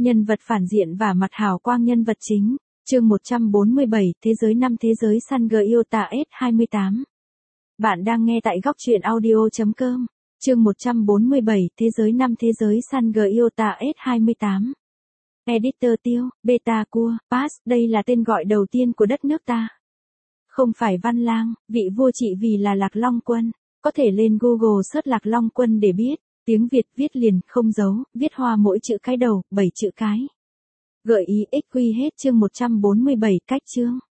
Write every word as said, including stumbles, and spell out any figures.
Nhân vật phản diện và mặt hào quang nhân vật chính. Chương một trăm bốn mươi bảy, Thế giới năm Thế giới săn Gyota S hai mươi tám. Bạn đang nghe tại góc truyện audio chấm com. Chương một trăm bốn mươi bảy, Thế giới năm Thế giới săn Gyota S hai mươi tám. Editor Tiêu, Beta Cua, Pass, đây là tên gọi đầu tiên của đất nước ta. Không phải Văn Lang, vị vua trị vì là Lạc Long Quân. Có thể lên Google search Lạc Long Quân để biết. Tiếng Việt viết liền, không dấu, viết hoa mỗi chữ cái đầu, bảy chữ cái. Gợi ý ích quy hết chương một trăm bốn mươi bảy cách chương.